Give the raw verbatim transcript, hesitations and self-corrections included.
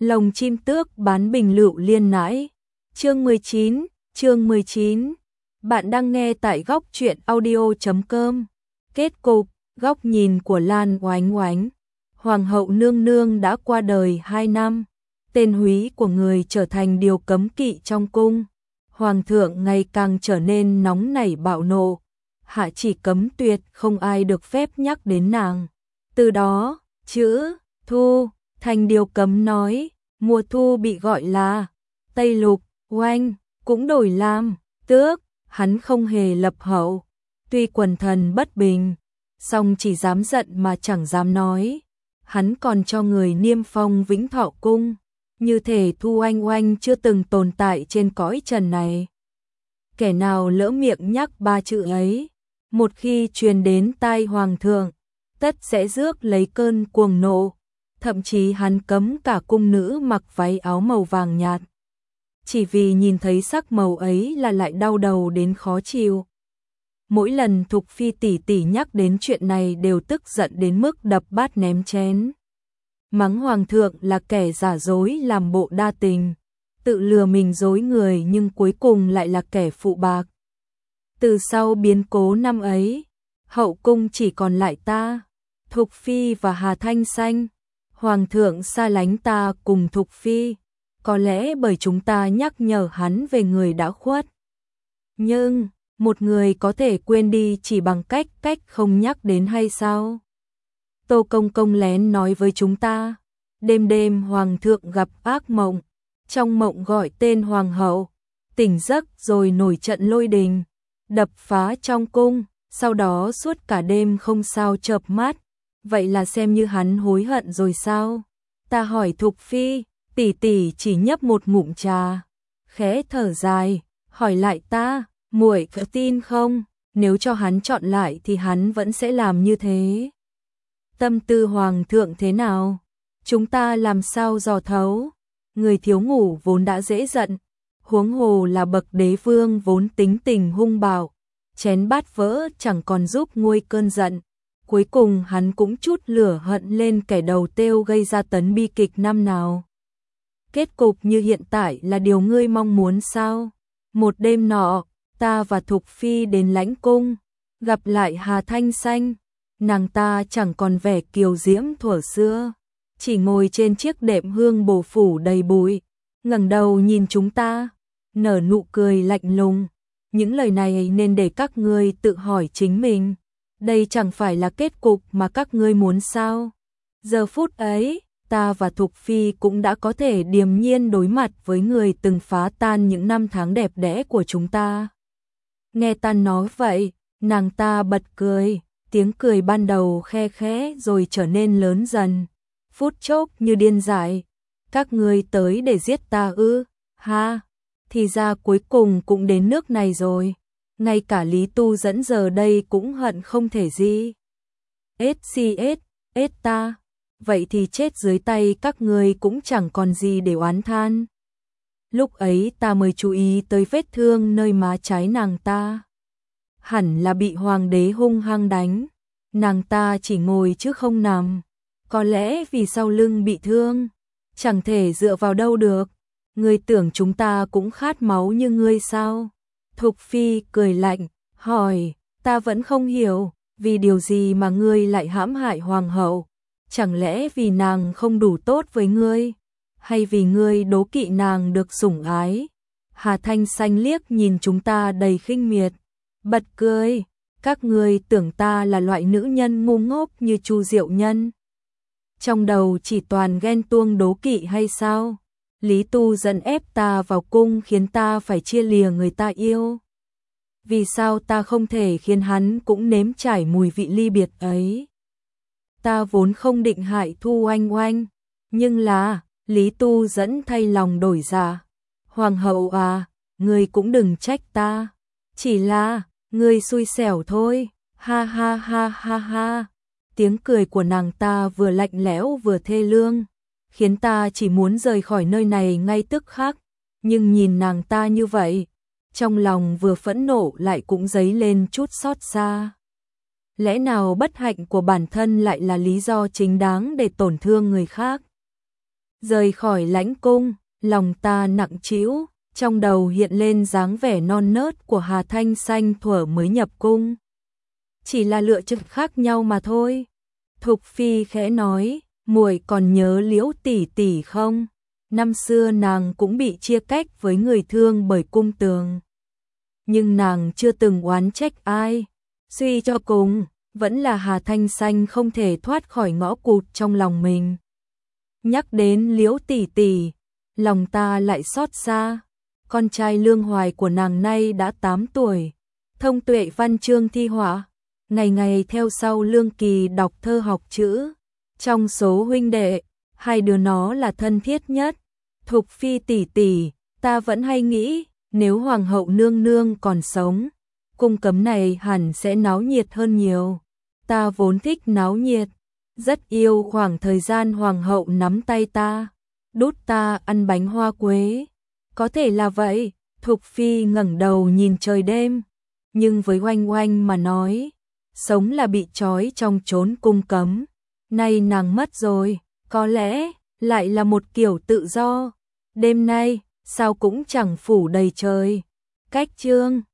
Lồng chim tước bán bình lựu liên nãi. Chương mười chín, chương mười chín. Bạn đang nghe tại góc truyện audio chấm com. Kết cục, góc nhìn của Lan Oánh Oánh. Hoàng hậu nương nương đã qua đời hai năm. Tên húy của người trở thành điều cấm kỵ trong cung. Hoàng thượng ngày càng trở nên nóng nảy bạo nộ. Hạ chỉ cấm tuyệt không ai được phép nhắc đến nàng. Từ đó, chữ thu thành điều cấm nói. Mùa thu bị gọi là Tây Lục, Oanh cũng đổi làm Tước. Hắn không hề lập hậu. Tuy quần thần bất bình, song chỉ dám giận mà chẳng dám nói. Hắn còn cho người niêm phong Vĩnh Thọ cung, như thể Thu Oanh Oanh chưa từng tồn tại trên cõi trần này. Kẻ nào lỡ miệng nhắc ba chữ ấy, một khi truyền đến tai hoàng thượng, tất sẽ rước lấy cơn cuồng nộ. Thậm chí hắn cấm cả cung nữ mặc váy áo màu vàng nhạt. Chỉ vì nhìn thấy sắc màu ấy là lại đau đầu đến khó chịu. Mỗi lần Thục Phi tỷ tỷ nhắc đến chuyện này đều tức giận đến mức đập bát ném chén. Mắng hoàng thượng là kẻ giả dối làm bộ đa tình, tự lừa mình dối người nhưng cuối cùng lại là kẻ phụ bạc. Từ sau biến cố năm ấy, hậu cung chỉ còn lại ta, Thục Phi và Hà Thanh Xanh. Hoàng thượng xa lánh ta cùng Thục Phi, có lẽ bởi chúng ta nhắc nhở hắn về người đã khuất. Nhưng, một người có thể quên đi chỉ bằng cách cách không nhắc đến hay sao? Tô Công Công lén nói với chúng ta, đêm đêm hoàng thượng gặp ác mộng, trong mộng gọi tên hoàng hậu, tỉnh giấc rồi nổi trận lôi đình, đập phá trong cung, sau đó suốt cả đêm không sao chợp mắt. Vậy là xem như hắn hối hận rồi sao? Ta hỏi Thục Phi, tỷ tỷ chỉ nhấp một ngụm trà, khẽ thở dài, hỏi lại ta, muội có tin không? Nếu cho hắn chọn lại thì hắn vẫn sẽ làm như thế. Tâm tư hoàng thượng thế nào? Chúng ta làm sao dò thấu? Người thiếu ngủ vốn đã dễ giận, huống hồ là bậc đế vương vốn tính tình hung bạo, chén bát vỡ chẳng còn giúp nguôi cơn giận. Cuối cùng hắn cũng chút lửa hận lên kẻ đầu têu gây ra tấn bi kịch năm nào. Kết cục như hiện tại là điều ngươi mong muốn sao? Một đêm nọ, ta và Thục Phi đến lãnh cung, gặp lại Hà Thanh Xanh. Nàng ta chẳng còn vẻ kiều diễm thuở xưa, chỉ ngồi trên chiếc đệm hương bồ phủ đầy bụi, ngẩng đầu nhìn chúng ta, nở nụ cười lạnh lùng. Những lời này nên để các ngươi tự hỏi chính mình. Đây chẳng phải là kết cục mà các ngươi muốn sao? Giờ phút ấy, ta và Thục Phi cũng đã có thể điềm nhiên đối mặt với người từng phá tan những năm tháng đẹp đẽ của chúng ta. Nghe ta nói vậy, nàng ta bật cười, tiếng cười ban đầu khe khẽ rồi trở nên lớn dần, phút chốc như điên dại. Các ngươi tới để giết ta ư? Ha, thì ra cuối cùng cũng đến nước này rồi. Ngay cả Lý Tu Dẫn giờ đây cũng hận không thể gì. ét xê ét, ét ta, vậy thì chết dưới tay các ngươi cũng chẳng còn gì để oán than. Lúc ấy ta mới chú ý tới vết thương nơi má trái nàng ta. Hẳn là bị hoàng đế hung hăng đánh. Nàng ta chỉ ngồi chứ không nằm. Có lẽ vì sau lưng bị thương, chẳng thể dựa vào đâu được. Ngươi tưởng chúng ta cũng khát máu như ngươi sao? Thục Phi cười lạnh, hỏi, ta vẫn không hiểu, vì điều gì mà ngươi lại hãm hại hoàng hậu? Chẳng lẽ vì nàng không đủ tốt với ngươi? Hay vì ngươi đố kỵ nàng được sủng ái? Hà Thanh Xanh liếc nhìn chúng ta đầy khinh miệt, bật cười, các ngươi tưởng ta là loại nữ nhân ngu ngốc như Chu Diệu Nhân. Trong đầu chỉ toàn ghen tuông đố kỵ hay sao? Lý Tu Dẫn ép ta vào cung khiến ta phải chia lìa người ta yêu. Vì sao ta không thể khiến hắn cũng nếm trải mùi vị ly biệt ấy? Ta vốn không định hại Thu Oanh Oanh, nhưng là, Lý Tu Dẫn thay lòng đổi dạ. Hoàng hậu à, ngươi cũng đừng trách ta. Chỉ là, ngươi xui xẻo thôi, ha ha ha ha ha. Tiếng cười của nàng ta vừa lạnh lẽo vừa thê lương, khiến ta chỉ muốn rời khỏi nơi này ngay tức khắc. Nhưng nhìn nàng ta như vậy, trong lòng vừa phẫn nộ lại cũng dấy lên chút xót xa. Lẽ nào bất hạnh của bản thân lại là lý do chính đáng để tổn thương người khác? Rời khỏi lãnh cung, lòng ta nặng trĩu, trong đầu hiện lên dáng vẻ non nớt của Hà Thanh Xanh thuở mới nhập cung. Chỉ là lựa chọn khác nhau mà thôi. Thục Phi khẽ nói, muội còn nhớ Liễu tỷ tỷ không? Năm xưa nàng cũng bị chia cách với người thương bởi cung tường. Nhưng nàng chưa từng oán trách ai. Suy cho cùng, vẫn là Hà Thanh Xanh không thể thoát khỏi ngõ cụt trong lòng mình. Nhắc đến Liễu tỷ tỷ, lòng ta lại xót xa. Con trai Lương Hoài của nàng nay đã tám tuổi, thông tuệ văn chương thi họa, ngày ngày theo sau Lương Kỳ đọc thơ học chữ. Trong số huynh đệ, hai đứa nó là thân thiết nhất. Thục Phi tỷ tỷ, ta vẫn hay nghĩ, nếu Hoàng hậu nương nương còn sống, cung cấm này hẳn sẽ náo nhiệt hơn nhiều. Ta vốn thích náo nhiệt, rất yêu khoảng thời gian Hoàng hậu nắm tay ta, đút ta ăn bánh hoa quế. Có thể là vậy. Thục Phi ngẩng đầu nhìn trời đêm, nhưng với Oanh Oanh mà nói, sống là bị trói trong chốn cung cấm. Nay nàng mất rồi, có lẽ lại là một kiểu tự do. Đêm nay, sao cũng chẳng phủ đầy trời. Cách chương